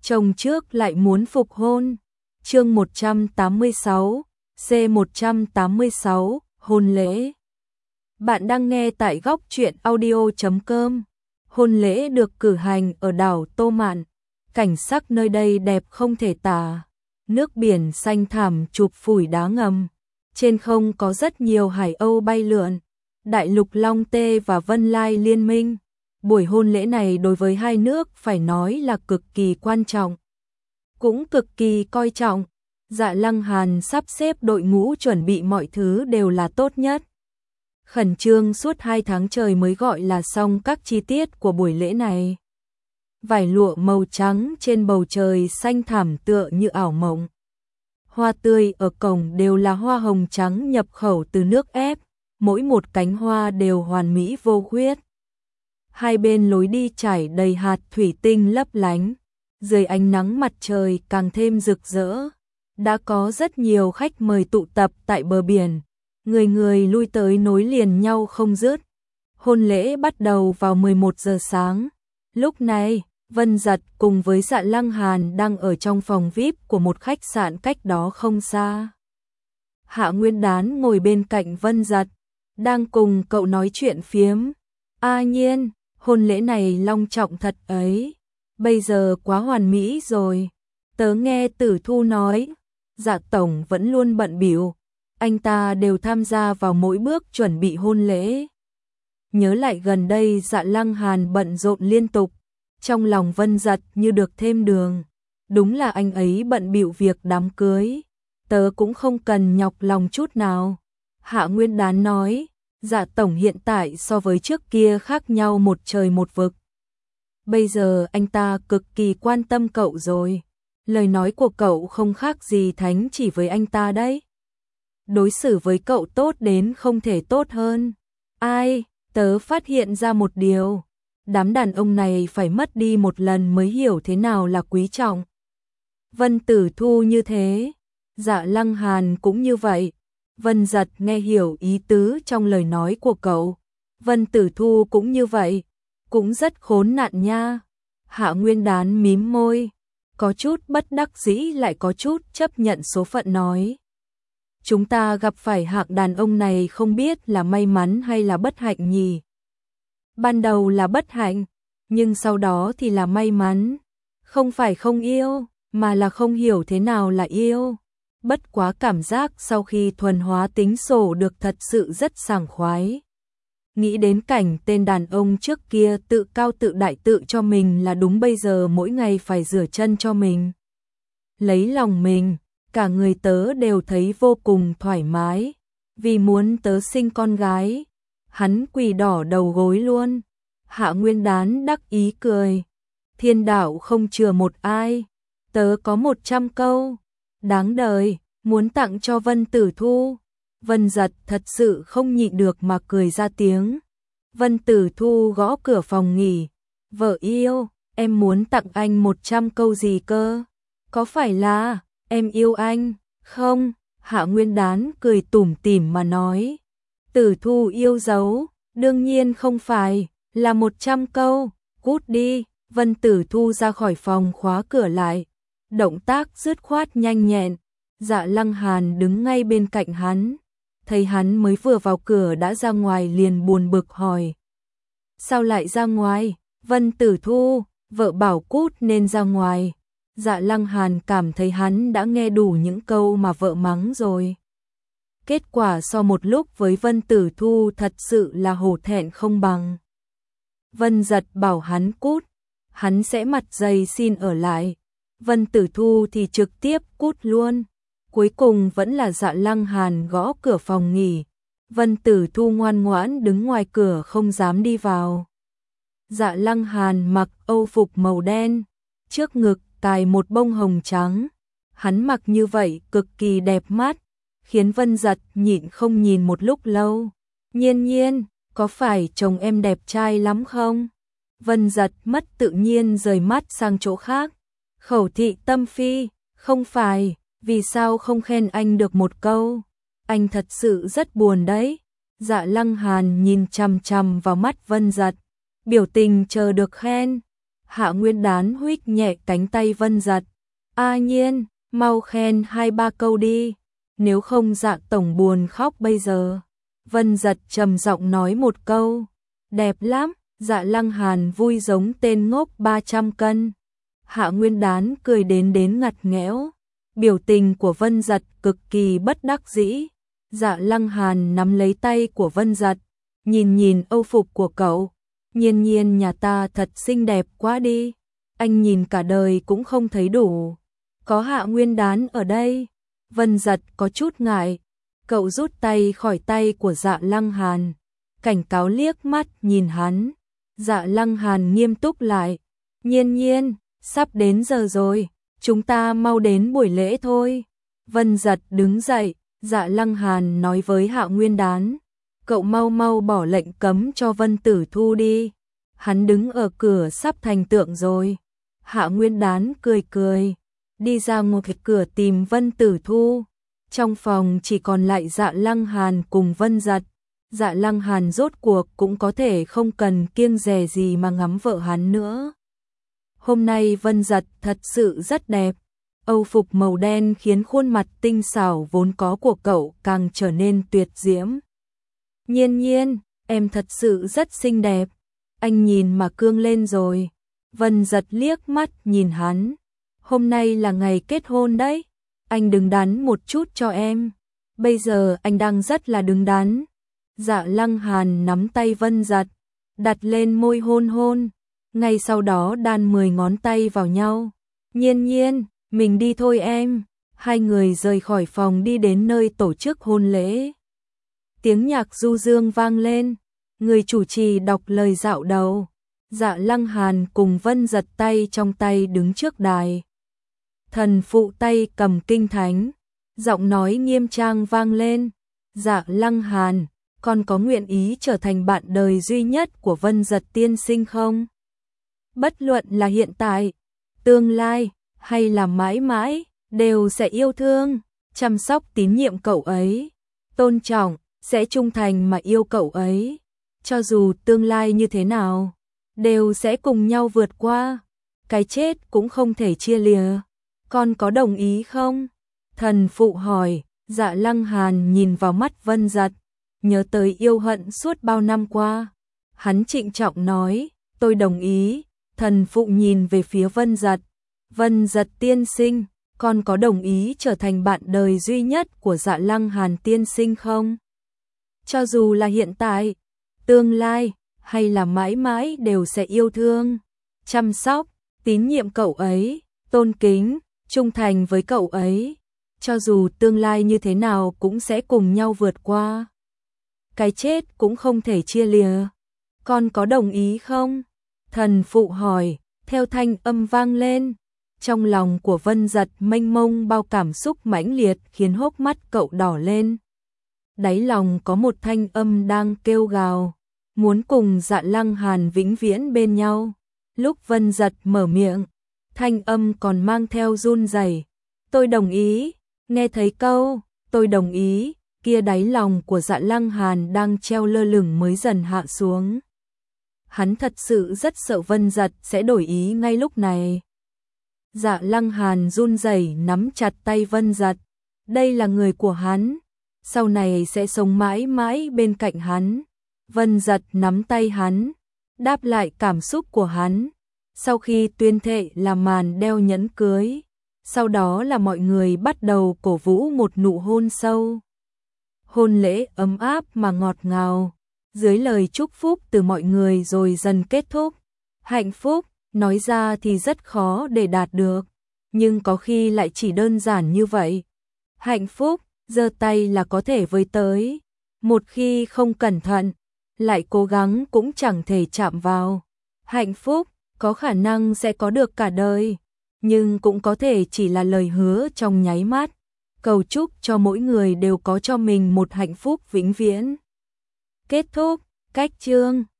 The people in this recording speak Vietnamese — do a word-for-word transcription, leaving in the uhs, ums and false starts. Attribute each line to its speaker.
Speaker 1: chồng trước lại muốn phục hôn. Chương một trăm tám mươi sáu, C một trăm tám mươi sáu, hôn lễ. Bạn đang nghe tại góc truyện audio chấm com. Hôn lễ được cử hành ở đảo Tô Mạn. Cảnh sắc nơi đây đẹp không thể tả. Nước biển xanh thẳm chụp phủi đá ngầm. Trên không có rất nhiều hải âu bay lượn. Đại lục Long Tê và Vân Lai liên minh. Buổi hôn lễ này đối với hai nước phải nói là cực kỳ quan trọng. Cũng cực kỳ coi trọng. Dạ Lăng Hàn sắp xếp đội ngũ chuẩn bị mọi thứ đều là tốt nhất. Khẩn trương suốt hai tháng trời mới gọi là xong các chi tiết của buổi lễ này. Vải lụa màu trắng trên bầu trời xanh thẳm tựa như ảo mộng. Hoa tươi ở cổng đều là hoa hồng trắng nhập khẩu từ nước ép, mỗi một cánh hoa đều hoàn mỹ vô khuyết. Hai bên lối đi trải đầy hạt thủy tinh lấp lánh, dưới ánh nắng mặt trời càng thêm rực rỡ. Đã có rất nhiều khách mời tụ tập tại bờ biển, người người lui tới nối liền nhau không dứt. Hôn lễ bắt đầu vào mười một giờ sáng. Lúc này, Vân Dật cùng với Dạ Lăng Hàn đang ở trong phòng vi ai pi của một khách sạn cách đó không xa. Hạ Nguyên Đán ngồi bên cạnh Vân Dật, đang cùng cậu nói chuyện phiếm. A Nhiên, hôn lễ này long trọng thật ấy, bây giờ quá hoàn mỹ rồi. Tớ nghe Tử Thu nói, Dạ tổng vẫn luôn bận bịu, anh ta đều tham gia vào mỗi bước chuẩn bị hôn lễ. Nhớ lại gần đây Dạ Lăng Hàn bận rộn liên tục, trong lòng Vân Dật như được thêm đường. Đúng là anh ấy bận bịu việc đám cưới, tớ cũng không cần nhọc lòng chút nào. Hạ Nguyên Đán nói, Dạ tổng hiện tại so với trước kia khác nhau một trời một vực. Bây giờ anh ta cực kỳ quan tâm cậu rồi. Lời nói của cậu không khác gì thánh chỉ với anh ta đấy. Đối xử với cậu tốt đến không thể tốt hơn. Ai, tớ phát hiện ra một điều. Đám đàn ông này phải mất đi một lần mới hiểu thế nào là quý trọng. Vân Tử Thu như thế, Dạ Lăng Hàn cũng như vậy. Vân Dật nghe hiểu ý tứ trong lời nói của cậu. Vân Tử Thu cũng như vậy, cũng rất khốn nạn nha. Hạ Nguyên Đán mím môi, có chút bất đắc dĩ lại có chút chấp nhận số phận nói. Chúng ta gặp phải hạng đàn ông này không biết là may mắn hay là bất hạnh nhỉ. Ban đầu là bất hạnh, nhưng sau đó thì là may mắn. Không phải không yêu, mà là không hiểu thế nào là yêu. Bất quá cảm giác sau khi thuần hóa tính sổ được thật sự rất sảng khoái. Nghĩ đến cảnh tên đàn ông trước kia tự cao tự đại tự cho mình là đúng, bây giờ mỗi ngày phải rửa chân cho mình. Lấy lòng mình, cả người tớ đều thấy vô cùng thoải mái. Vì muốn tớ sinh con gái, hắn quỳ đỏ đầu gối luôn. Hạ Nguyên Đán đắc ý cười. Thiên đạo không chừa một ai, tớ có một trăm câu. Đáng đời, muốn tặng cho Vân Tử Thu. Vân Dật thật sự không nhịn được mà cười ra tiếng. Vân Tử Thu gõ cửa phòng nghỉ. Vợ yêu, em muốn tặng anh một trăm câu gì cơ? Có phải là, em yêu anh, không? Hạ Nguyên Đán cười tủm tỉm mà nói. Tử Thu yêu dấu, đương nhiên không phải, là một trăm câu, cút đi. Vân Tử Thu ra khỏi phòng khóa cửa lại. Động tác dứt khoát nhanh nhẹn. Dạ Lăng Hàn đứng ngay bên cạnh hắn. Thấy hắn mới vừa vào cửa đã ra ngoài liền buồn bực hỏi. Sao lại ra ngoài? Vân Tử Thu, vợ bảo cút nên ra ngoài. Dạ Lăng Hàn cảm thấy hắn đã nghe đủ những câu mà vợ mắng rồi. Kết quả sau một lúc với Vân Tử Thu thật sự là hổ thẹn không bằng. Vân Dật bảo hắn cút, hắn sẽ mặt dày xin ở lại. Vân Tử Thu thì trực tiếp cút luôn. Cuối cùng vẫn là Dạ Lăng Hàn gõ cửa phòng nghỉ. Vân Tử Thu ngoan ngoãn đứng ngoài cửa không dám đi vào. Dạ Lăng Hàn mặc âu phục màu đen, trước ngực cài một bông hồng trắng. Hắn mặc như vậy cực kỳ đẹp mắt, khiến Vân Dật nhịn không nhìn một lúc lâu. Nhiên Nhiên, có phải chồng em đẹp trai lắm không? Vân Dật mất tự nhiên rời mắt sang chỗ khác. Khẩu thị tâm phi, không phải. Vì sao không khen anh được một câu? Anh thật sự rất buồn đấy. Dạ Lăng Hàn nhìn chằm chằm vào mắt Vân Dật, biểu tình chờ được khen. Hạ Nguyên Đán huých nhẹ cánh tay Vân Giật. A Nhiên, mau khen hai ba câu đi, nếu không Dạ tổng buồn khóc bây giờ. Vân Giật trầm giọng nói một câu. Đẹp lắm. Dạ Lăng Hàn vui giống tên ngốc ba trăm cân. Hạ Nguyên Đán cười đến đến ngặt nghẽo. Biểu tình của Vân Giật cực kỳ bất đắc dĩ. Dạ Lăng Hàn nắm lấy tay của Vân Giật, nhìn nhìn âu phục của cậu. Nhiên Nhiên nhà ta thật xinh đẹp quá đi, anh nhìn cả đời cũng không thấy đủ. Có Hạ Nguyên Đán ở đây. Vân Giật có chút ngại. Cậu rút tay khỏi tay của Dạ Lăng Hàn, cảnh cáo liếc mắt nhìn hắn. Dạ Lăng Hàn nghiêm túc lại. Nhiên Nhiên, sắp đến giờ rồi, chúng ta mau đến buổi lễ thôi. Vân Giật đứng dậy. Dạ Lăng Hàn nói với Hạ Nguyên Đán. Cậu mau mau bỏ lệnh cấm cho Vân Tử Thu đi. Hắn đứng ở cửa sắp thành tượng rồi. Hạ Nguyên Đán cười cười, đi ra ngoài cửa tìm Vân Tử Thu. Trong phòng chỉ còn lại Dạ Lăng Hàn cùng Vân Giật. Dạ Lăng Hàn rốt cuộc cũng có thể không cần kiêng dè gì mà ngắm vợ hắn nữa. Hôm nay Vân Giật thật sự rất đẹp. Âu phục màu đen khiến khuôn mặt tinh xảo vốn có của cậu càng trở nên tuyệt diễm. Nhiên Nhiên, em thật sự rất xinh đẹp. Anh nhìn mà cương lên rồi. Vân Giật liếc mắt nhìn hắn. Hôm nay là ngày kết hôn đấy. Anh đứng đắn một chút cho em. Bây giờ anh đang rất là đứng đắn. Dạ Lăng Hàn nắm tay Vân Giật, đặt lên môi hôn hôn. Ngay sau đó đan mười ngón tay vào nhau. Nhiên Nhiên, mình đi thôi em. Hai người rời khỏi phòng đi đến nơi tổ chức hôn lễ. Tiếng nhạc du dương vang lên. Người chủ trì đọc lời dạo đầu. Dạ Lăng Hàn cùng Vân Giật tay trong tay đứng trước đài. Thần phụ tay cầm kinh thánh. Giọng nói nghiêm trang vang lên. Dạ Lăng Hàn, con có nguyện ý trở thành bạn đời duy nhất của Vân Giật tiên sinh không? Bất luận là hiện tại, tương lai, hay là mãi mãi, đều sẽ yêu thương, chăm sóc tín nhiệm cậu ấy, tôn trọng, sẽ trung thành mà yêu cậu ấy. Cho dù tương lai như thế nào, đều sẽ cùng nhau vượt qua. Cái chết cũng không thể chia lìa. Con có đồng ý không? Thần phụ hỏi. Dạ Lăng Hàn nhìn vào mắt Vân Giật, nhớ tới yêu hận suốt bao năm qua. Hắn trịnh trọng nói, tôi đồng ý. Thần phụ nhìn về phía Vân Giật. Vân Giật tiên sinh, con có đồng ý trở thành bạn đời duy nhất của Dạ Lăng Hàn tiên sinh không? Cho dù là hiện tại, tương lai, hay là mãi mãi đều sẽ yêu thương, chăm sóc, tín nhiệm cậu ấy, tôn kính, trung thành với cậu ấy. Cho dù tương lai như thế nào cũng sẽ cùng nhau vượt qua. Cái chết cũng không thể chia lìa. Con có đồng ý không? Thần phụ hỏi, theo thanh âm vang lên. Trong lòng của Vân Giật mênh mông bao cảm xúc mãnh liệt khiến hốc mắt cậu đỏ lên. Đáy lòng có một thanh âm đang kêu gào, muốn cùng Dạ Lăng Hàn vĩnh viễn bên nhau. Lúc Vân Giật mở miệng, thanh âm còn mang theo run rẩy. Tôi đồng ý. Nghe thấy câu, tôi đồng ý, kia đáy lòng của Dạ Lăng Hàn đang treo lơ lửng mới dần hạ xuống. Hắn thật sự rất sợ Vân Giật sẽ đổi ý ngay lúc này. Dạ Lăng Hàn run rẩy nắm chặt tay Vân Giật. Đây là người của hắn, sau này sẽ sống mãi mãi bên cạnh hắn. Vân Giật nắm tay hắn, đáp lại cảm xúc của hắn. Sau khi tuyên thệ là màn đeo nhẫn cưới, sau đó là mọi người bắt đầu cổ vũ một nụ hôn sâu. Hôn lễ ấm áp mà ngọt ngào, dưới lời chúc phúc từ mọi người rồi dần kết thúc. Hạnh phúc, nói ra thì rất khó để đạt được, nhưng có khi lại chỉ đơn giản như vậy. Hạnh phúc, giơ tay là có thể với tới, một khi không cẩn thận, lại cố gắng cũng chẳng thể chạm vào. Hạnh phúc, có khả năng sẽ có được cả đời, nhưng cũng có thể chỉ là lời hứa trong nháy mắt. Cầu chúc cho mỗi người đều có cho mình một hạnh phúc vĩnh viễn. Kết thúc, cách chương.